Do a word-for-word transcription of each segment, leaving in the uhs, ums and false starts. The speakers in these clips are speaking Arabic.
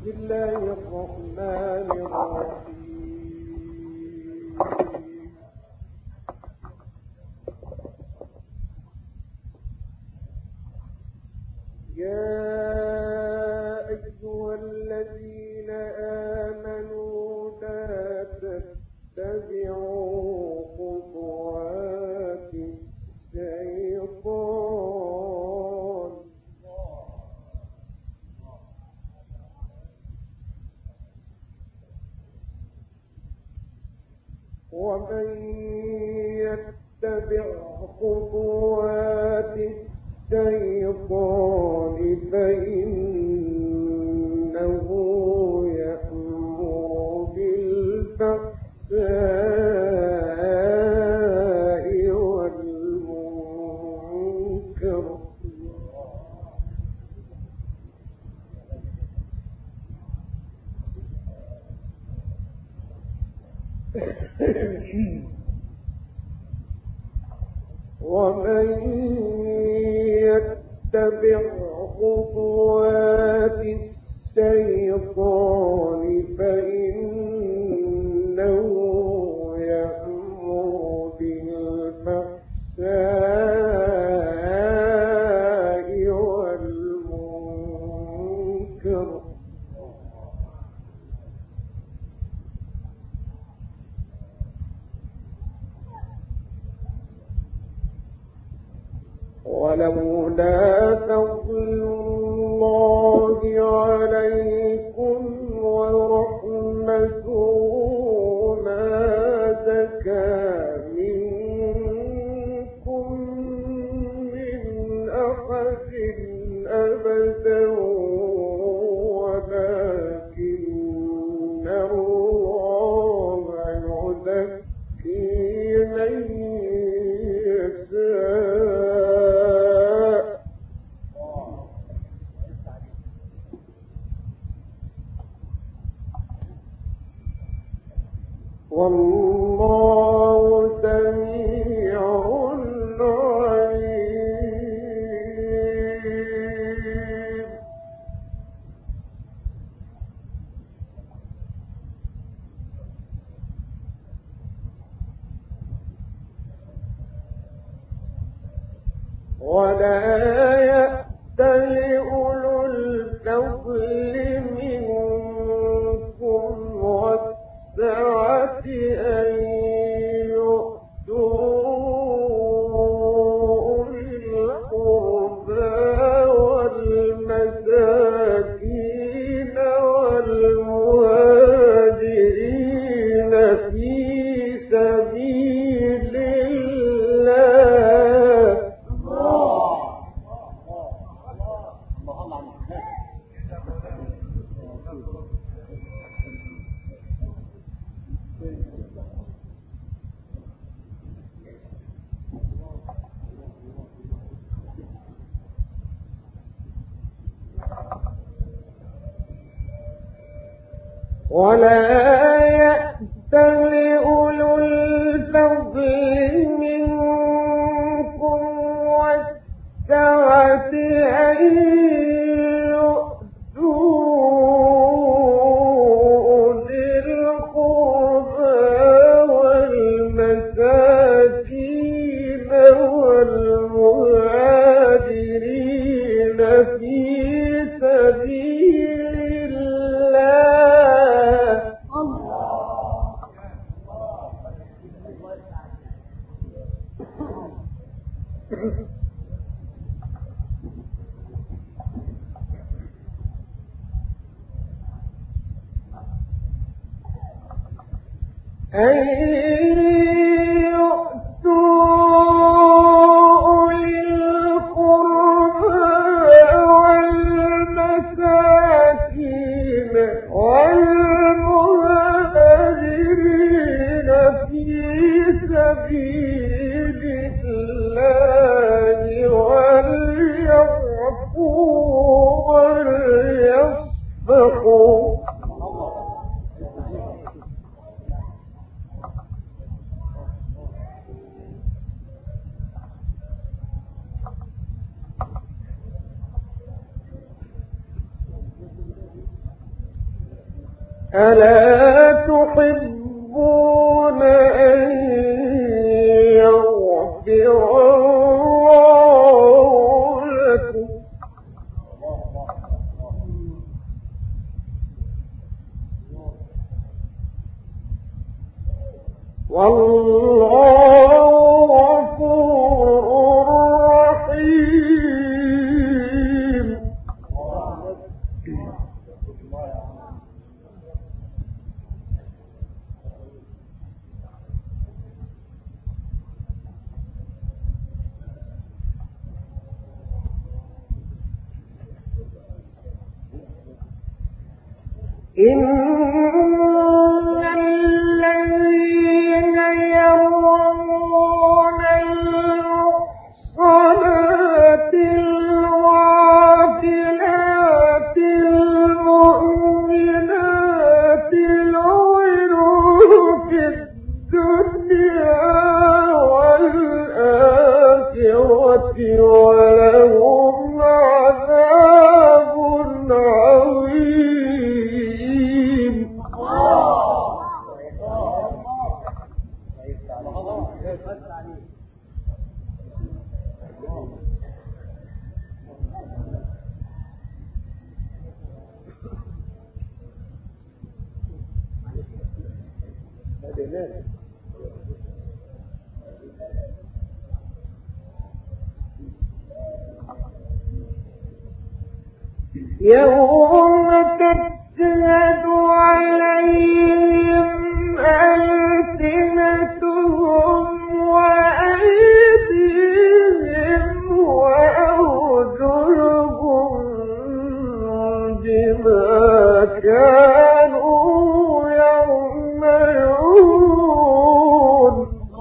الله الرحمن الرحيم. يا أيها الذين آمنوا لا تتبعوا خطوات الشيطان ومن يتبع خطوات الشيطان فإنه يأمر بالفحشاء والمنكر ومن يتبع خطوات الشيطان فإنه يأمر بالفحشاء والمنكر ولولا فضل الله عليكم ورحمته ما زكى منكم من أحد أبدا ولكن الله يزكي من يشاء والله سميع عليم. ولا يأتل أولو الفضل منكم والسعة أن يؤتوا أولي القربى والمساكين والمهاجرين في سبيل الله ولا يأتل أولو الفضل منكم والسعة أن يؤتوا أولي القربى والمساكين والمهاجرين في سبيل الله أن يؤتوا أولي القربى والمساكين والمهاجرين في سبيل الله وليعفوا وليصفحوا ألا تحبون أن يغفر الله لكم والله غفور رحيم. إن الذين يرمون المحصنات الغافلات المؤمنات لعنوا في الدنيا والآخرة ولهم عذاب عظيم. يوم تشهد عليهم ألسنتهم وأيديهم وأرجلهم بما كانوا يعملون.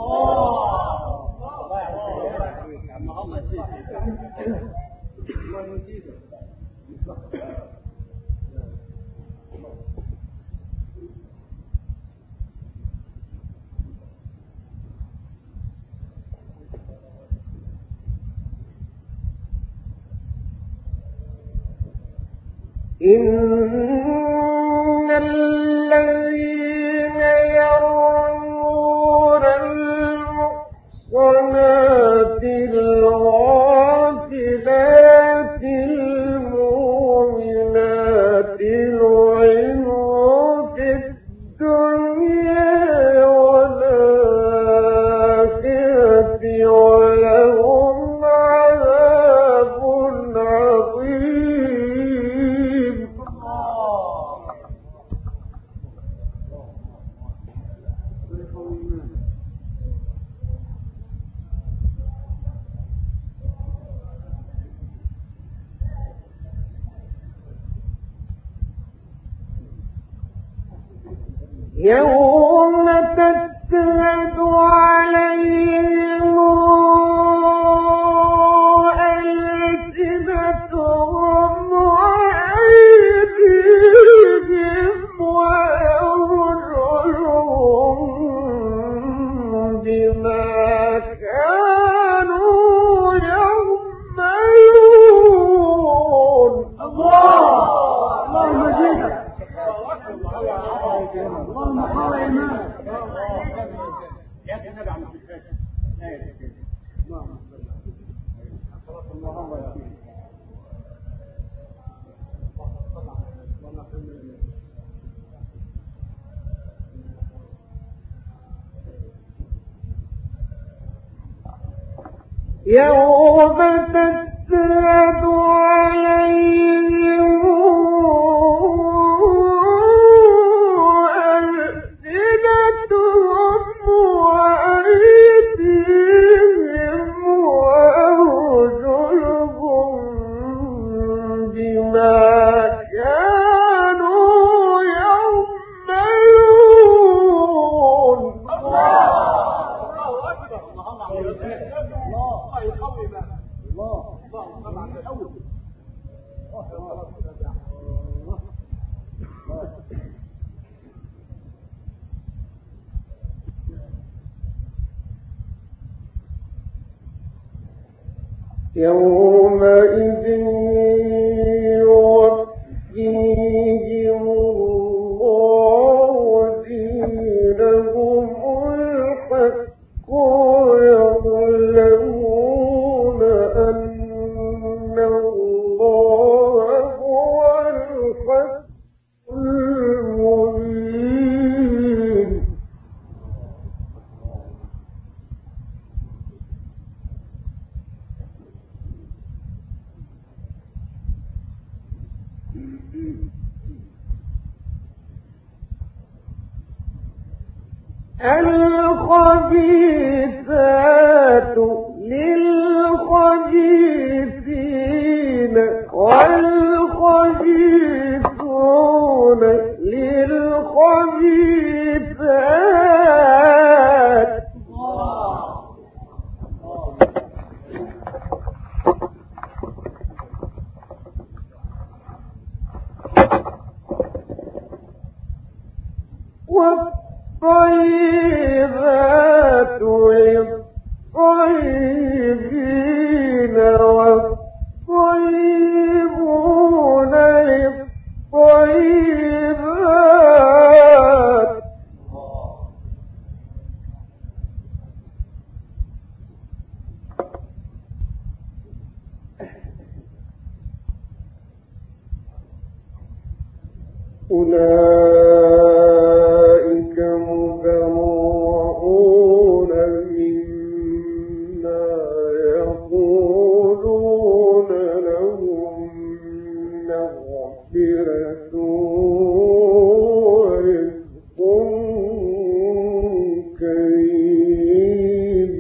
إن الذين يرمون المحصنات الغافلات المؤمنات لعنوا في الدنيا والآخرة ولهم عذاب عظيم. يوم تشهد عليهم ألسنتهم وأيديهم وأرجلهم بما كانوا يعملون. اللهم زدنا اللهم حول إيمان يا سيدنا عم الشيخ لا يا سيدي اللهم اللهم يوم تشهد عليهم ألسنتهم وأيديهم وأرجلهم بما كانوا يعملون. الله أكبر. الله يقوي الله الله طبعا الأول. يومئذ يوفيهم الله الخبيثات للخبيثين والخبيثون للخبيثات والطيبات للطيبين والطيبون للطيبات أولئك مبرؤون مما يقولون لهم مغفرة ورزق كريم.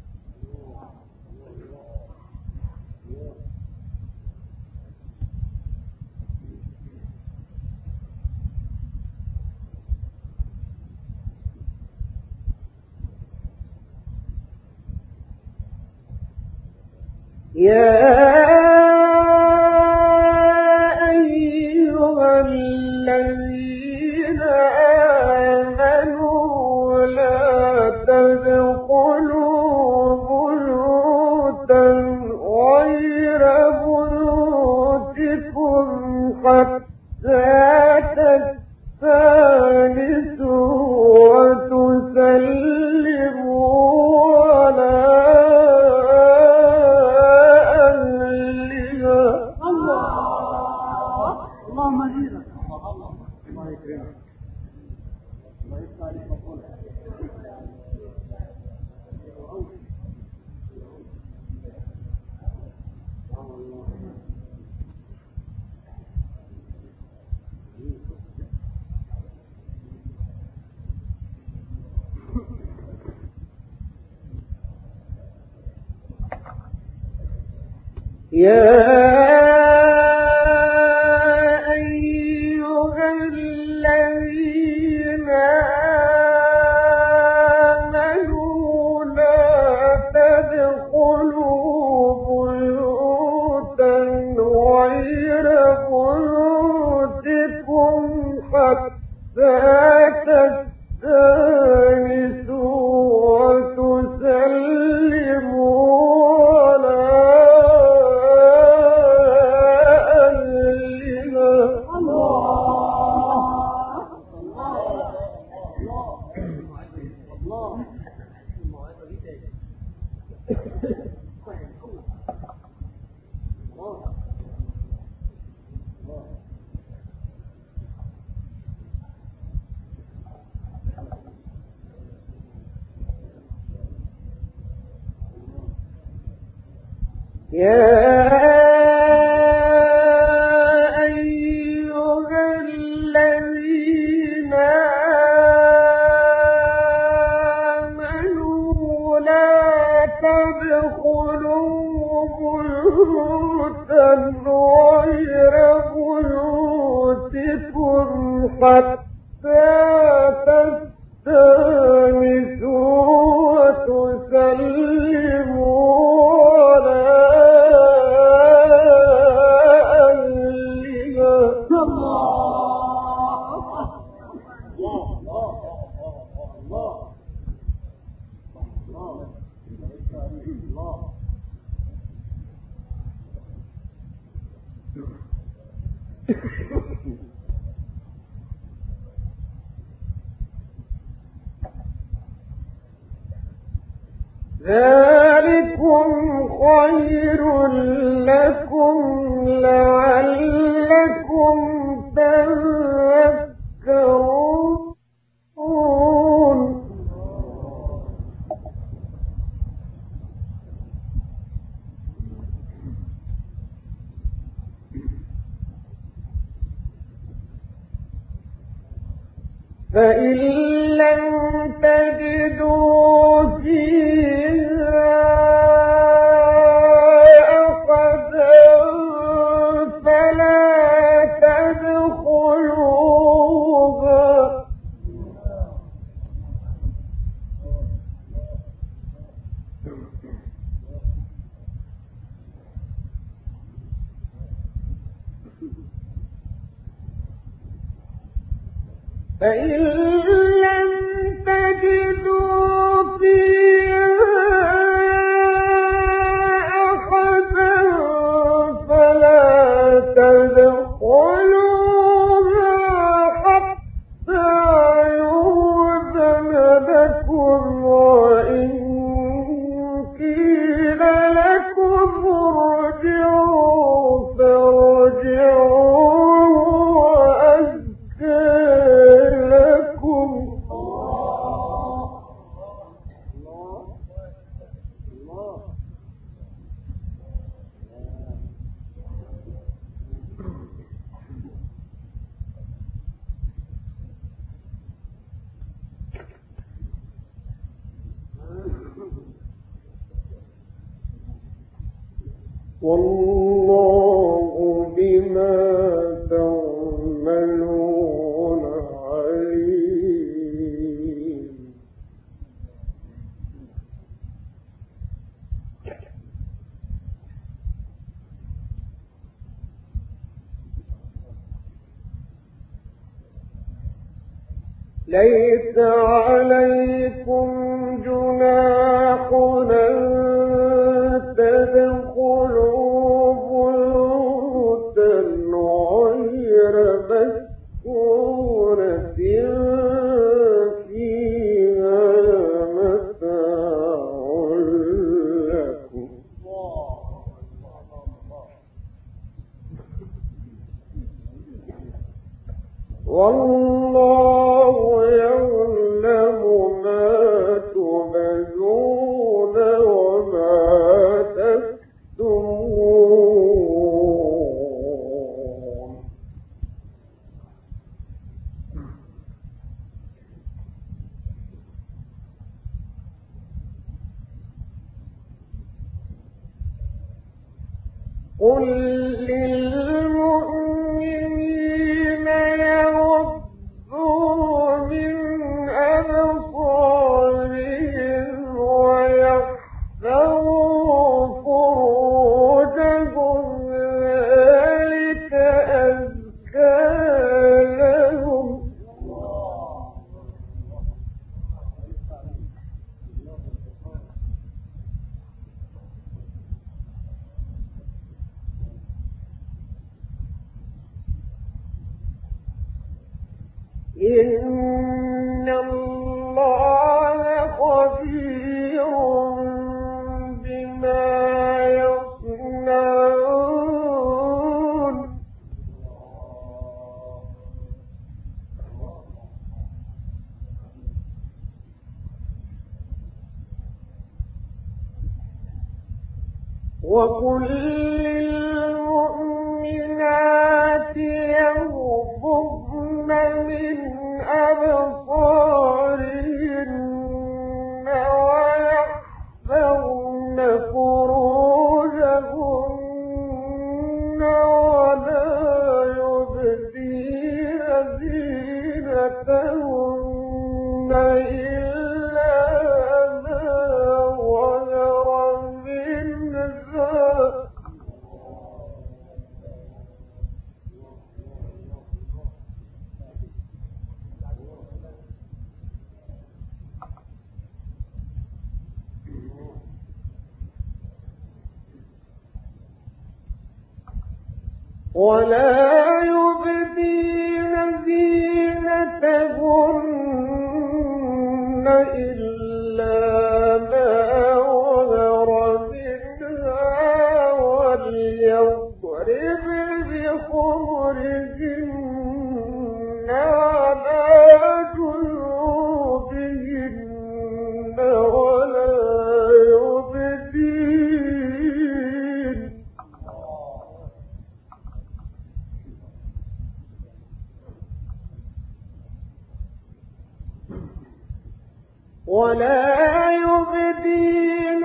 يا أيها الذين آمنوا لا تدخلوا بيوتا غير بيوتكم حتى تستأنسوا وتسلموا على يا أيها الذين آمنوا لا تدخلوا بيوتا غير بيوتكم حتى تستأنسوا وتسلموا على يا أيها الذين آمنوا لا تدخلوا بيوتا غير بيوتكم حتى تستأنسوا وتسلموا على ذلكم خير لكم لعلكم تتقون. فإن لم تجدوا فيها أحدا فلا تدخلوها فإن لم تجدوا فيها أحدا فلا تدخلوها حتى يؤذن لكم وإن قيل لكم ارجعوا فارجعوا والله بما تعملون عليم. ليس عليكم جناح أن تدخلوا بيوتا غير مسكونة فيها متاع لكم والله يعلم ما تبدون وما تكتمون. قل للمؤمنين يغضوا من أبصارهم ويحذروا فروجهم ذلك أزكى لهم إن الله خبير بما يصنعون. وقل للمؤمنات يغضضن من أبصارهن ويحفظن فروجهن ولا يبدين زينتهن إلا ما ظهر منها ولا يبدين زينتهن إلا ما ظهر منها وليضربن بخمرهن على جيوبهن ولا يبدين ولا يبدين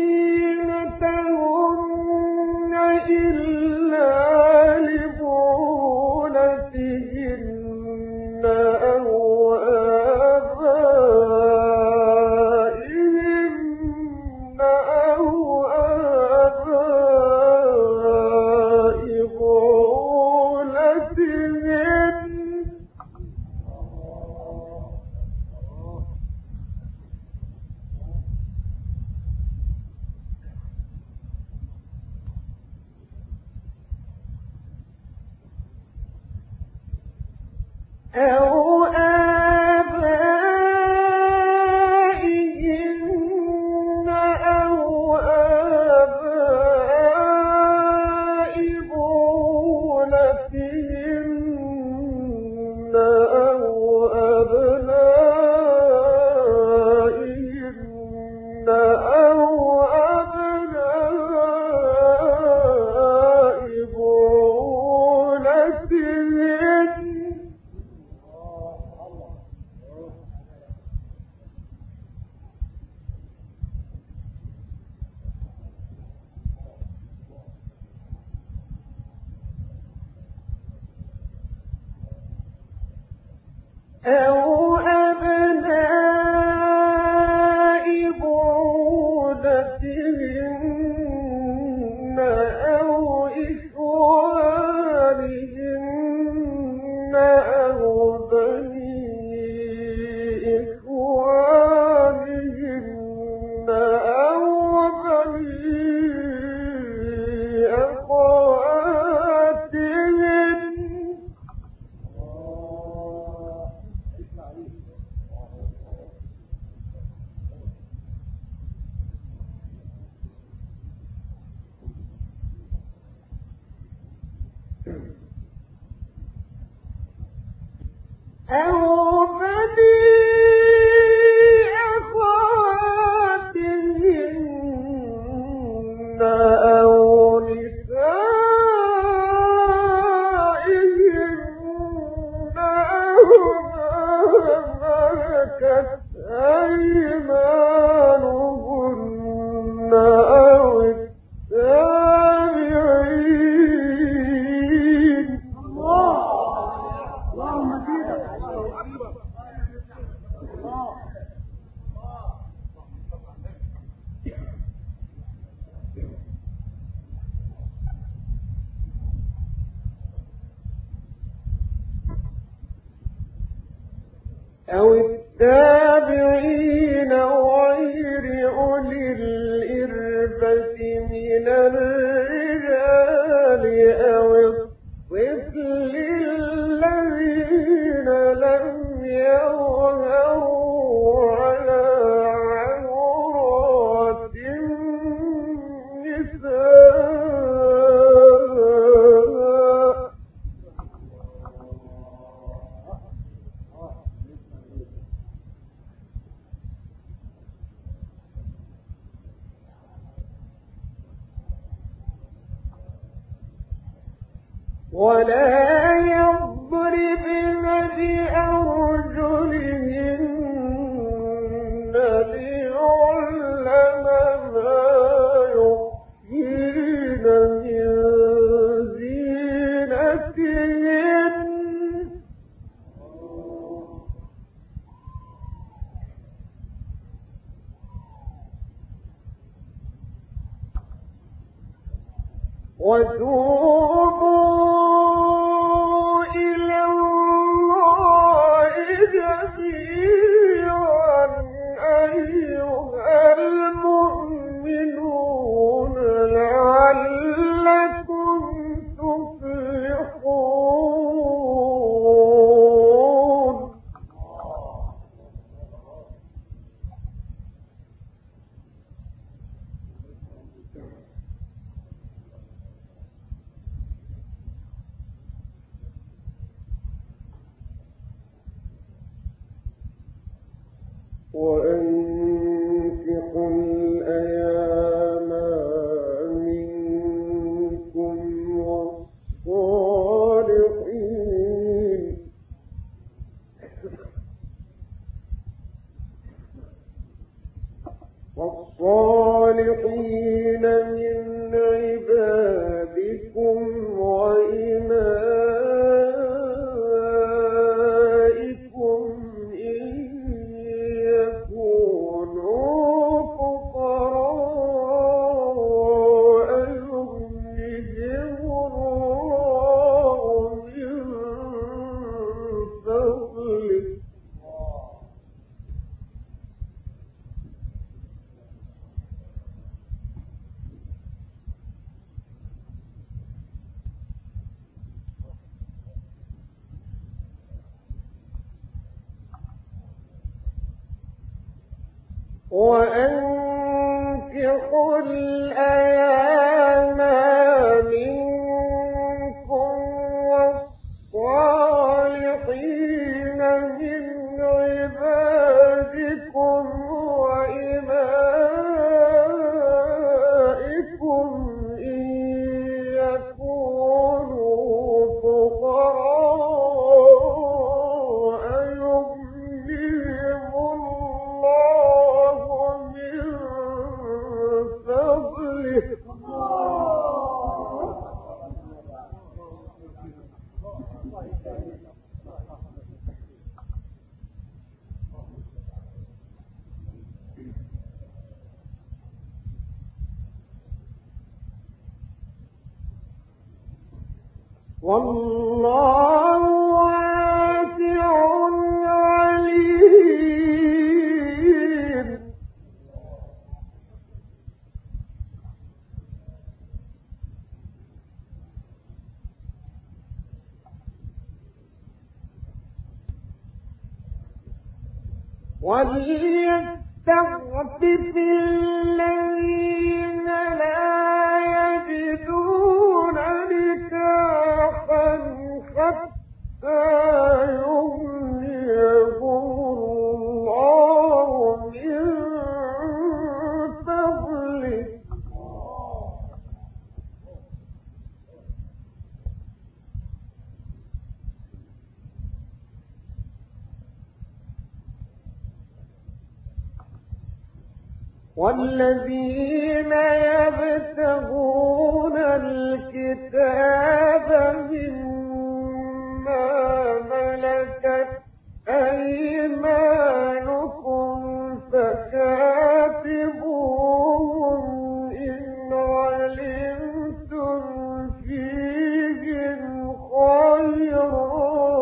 زينتهن إلا لبعولتهن أو آبائهن أو آباء بعولتهن أو آبائهن أو آباء بعولتهن أو أبنائهن أو أبناء بعولتهن أو أبناء بعولتهن أو إخوانهن أو بني إخوانهن أو بني أخواتهن أو بني أخواتهن أو نسائهن أو ما ملكت أيمانهن أو التابعين اللهم زيدك الله أو التابعين غير أولي الإربة من الرجال أو الطفل الذين لم يظهروا على عورات النساء ولا يضربن بأرجلهن ليعلم ما يخفين من زينتهن وتوبوا إلى الله جميعا أيها المؤمنون لعلكم تفلحون وأنكحوا الأيام منكم والصالحين وأنكحوا الأيام منكم والصالحين من عبادكم وإمائكم إن يكونوا فقراء يغنيهم الله من فضله والله واسع عليم. وليستعفف الذين لا يجدون نكاحا حتى يغنيهم الله من فضله والذين يبتغون الكتاب مما ملكت أيمانكم فكاتبوهم إن علمتم فيهم خيرا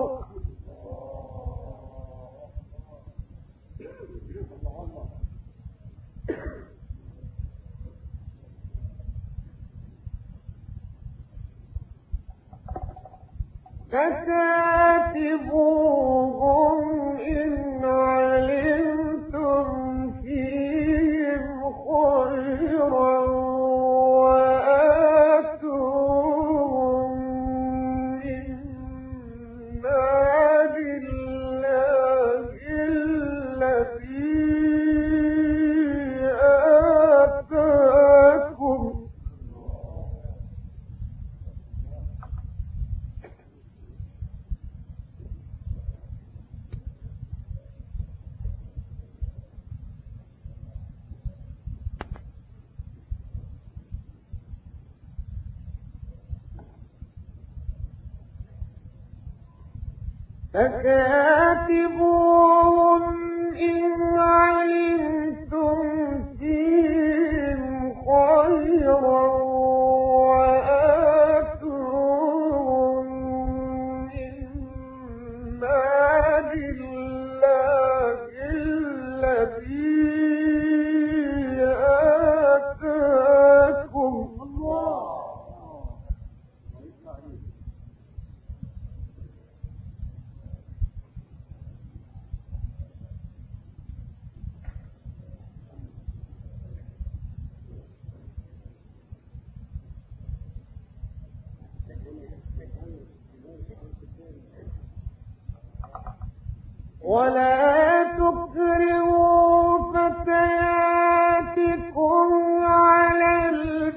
فكاتبوهم إن علمتم فيهم خيرا وآتوهم من مال الله الذي آتاكم فكاتبوهم إن علمتم فيهم خيرا وآتوهم من مال الله الذي آتاكم ولا تكرهوا فتياتكم على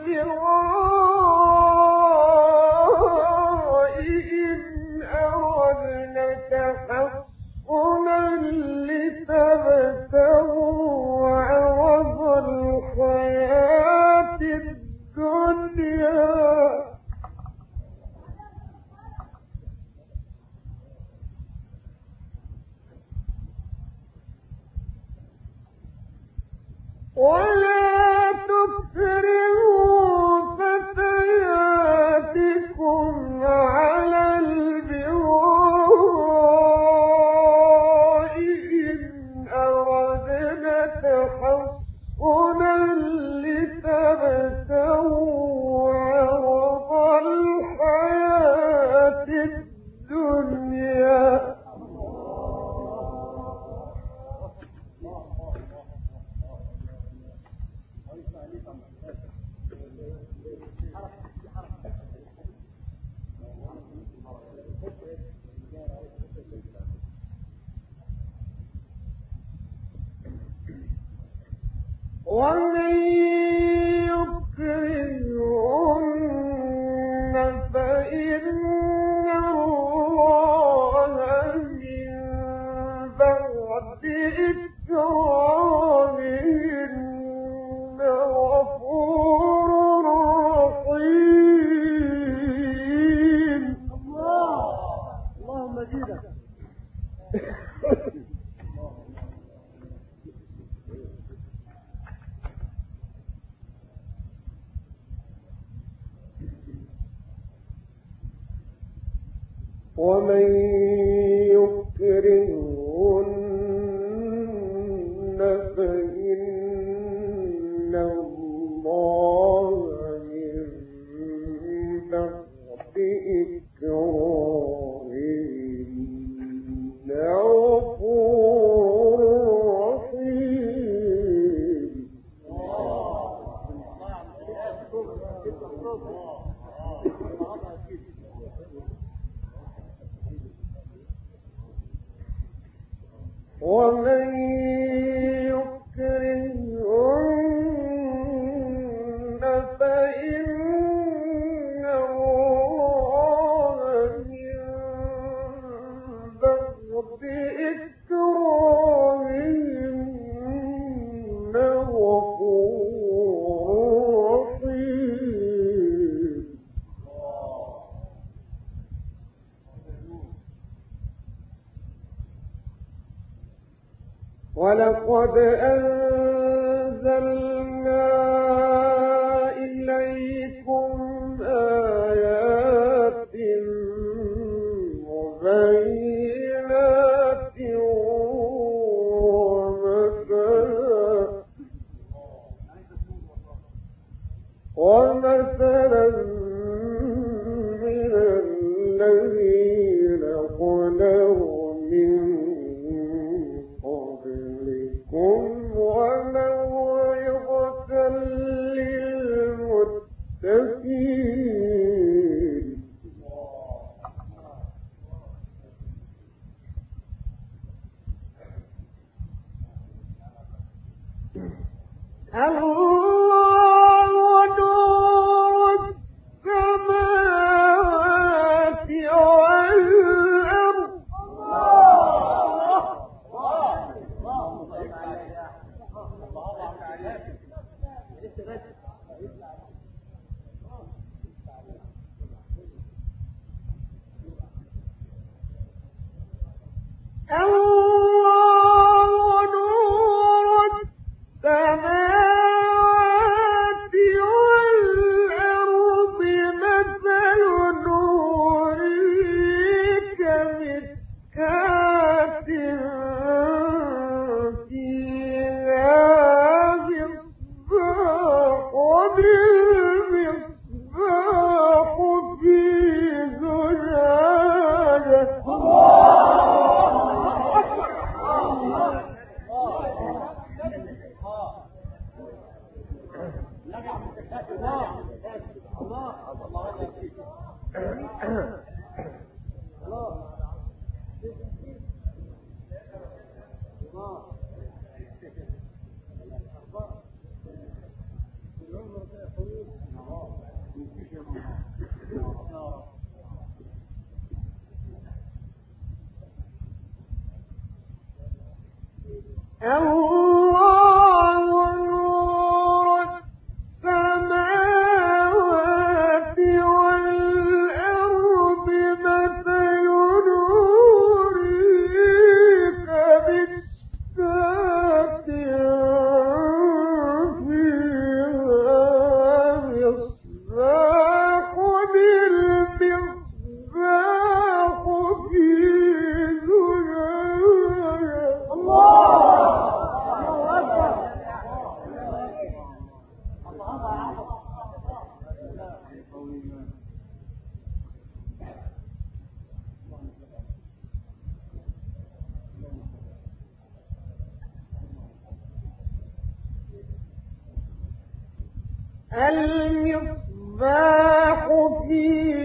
البغاء إن أردنا تحصنا لتبتغوا عرض الحياة الدنيا ولا تكرهوا فتياتكم على البغاء إن أردنا تحصنا لتبتغوا عرض الحياة الدنيا ومن يكرهن فإن الله من بعد إكراههن غفور رحيم. الله اللهم زيدك. ومن يكرهن فإن الله من بعد إكراههن غفور رحيم. ومن يكرهن فإن الله من بعد إكراههن غفور رحيم. ولقد أنزلنا إليكم آيات مبينات ومثلا ومثلا من الذين خلوا من وموعظة للمتقين. الله نور السماوات والأرض. الله نور السماوات والأرض مثل نوره كمشكاة فيها مصباح والمصباح في زجاجة. الله نور السماوات والأرض مثل نوره كمشكاة فيها مصباح والمصباح في زجاجة. المصباح في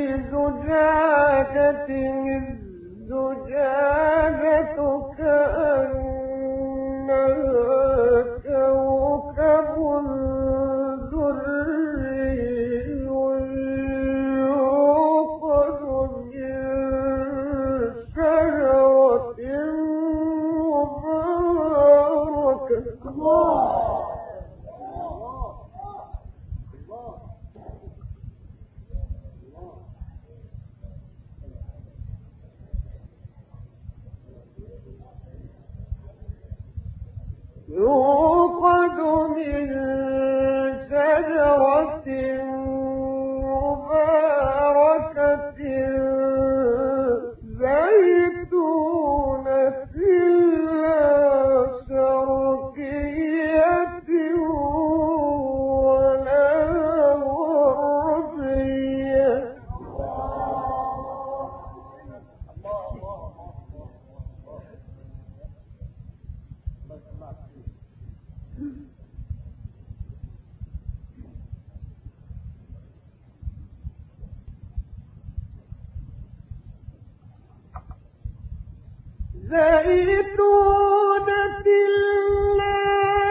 زجاجة الزجاجة كأنها كوكب يوقد من شجرة مباركة زيتونة لا شرقية ولا غربية زيتونة لا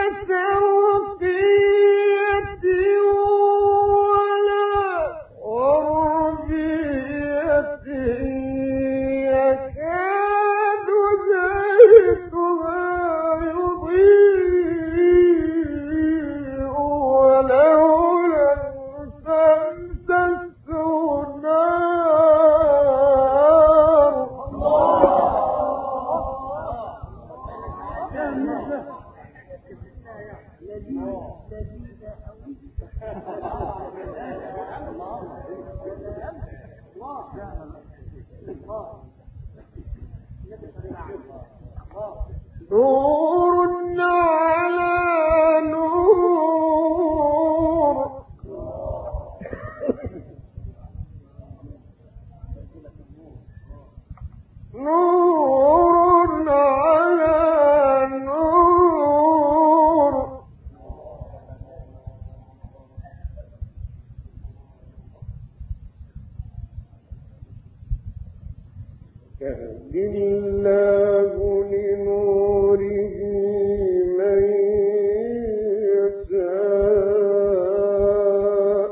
شرقية ولا غربية يكاد زيتها يضيء ولو لم تمسسه نار نور على نور نور على نور يهدي الله لنوره من يشاء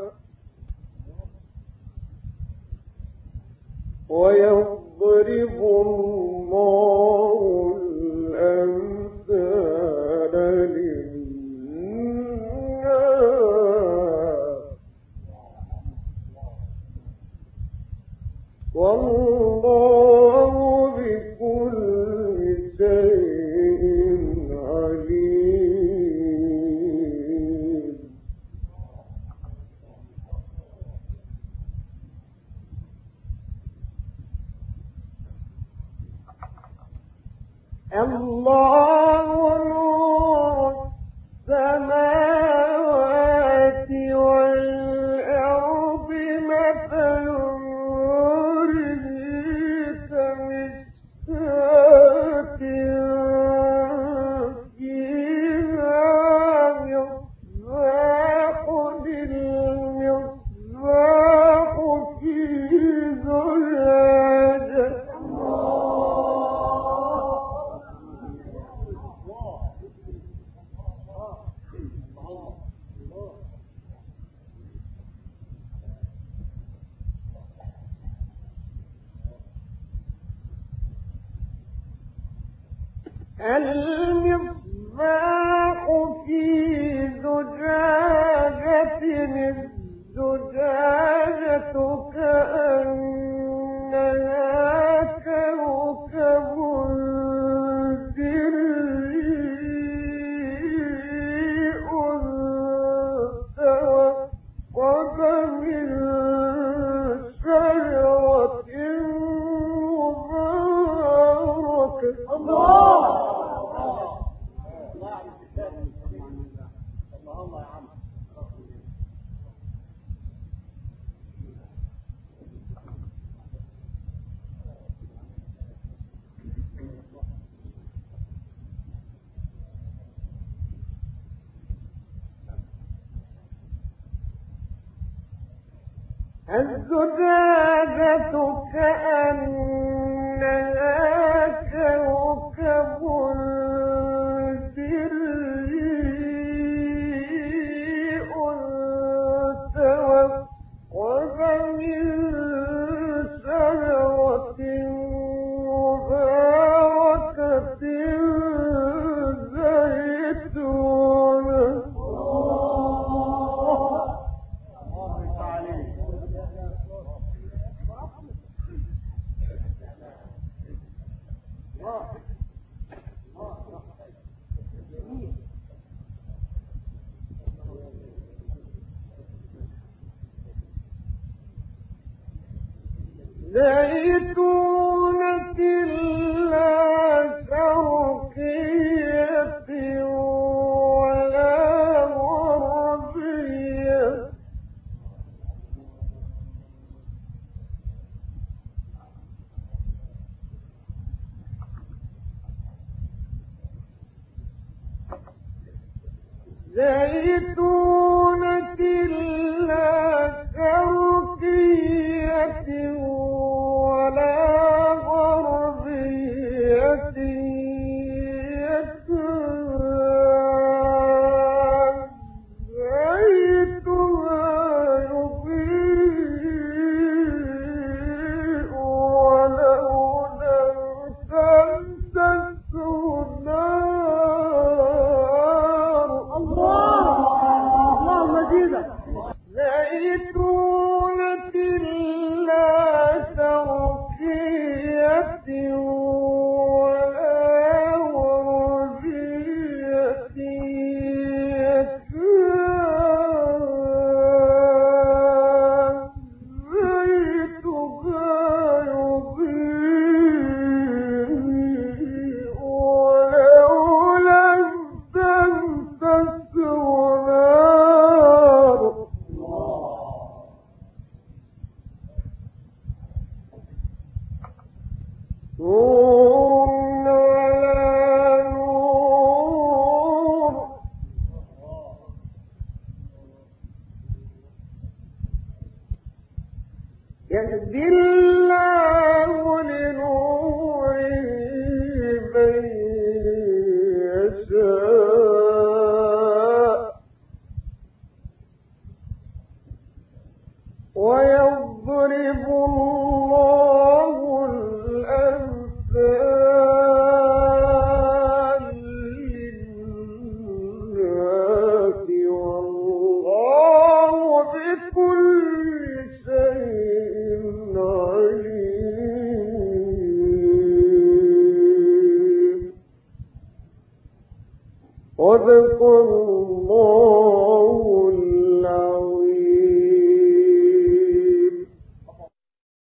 ويضرب الله الأمثال للناس والله بكل شيء عليم الله نور السماوات والأرض مثل نوره كمشكاة فيها مصباح المصباح في زجاجة المصباح في زجاجة الزجاجة كأنها كوكب دري توقد من شجرة مباركة الله الله الله يا عم الزجاجة كأنها كوكب دري توقد من شجرة مباركة زيتونة زيتونة لا شرقية ولا غربية زيتونة لا شرقية ولا غربية زيتها يضيء ولو لم تمسسه نار اللهم زيدك. زيتونة لا شرقية ولا غربية زيتها يضيء ولو لم تمسسه نار نور على نور يهدي الله لنوره من يشاء ويضرب الله الأمثال للناس والله بكل شيء عليم. صدق الله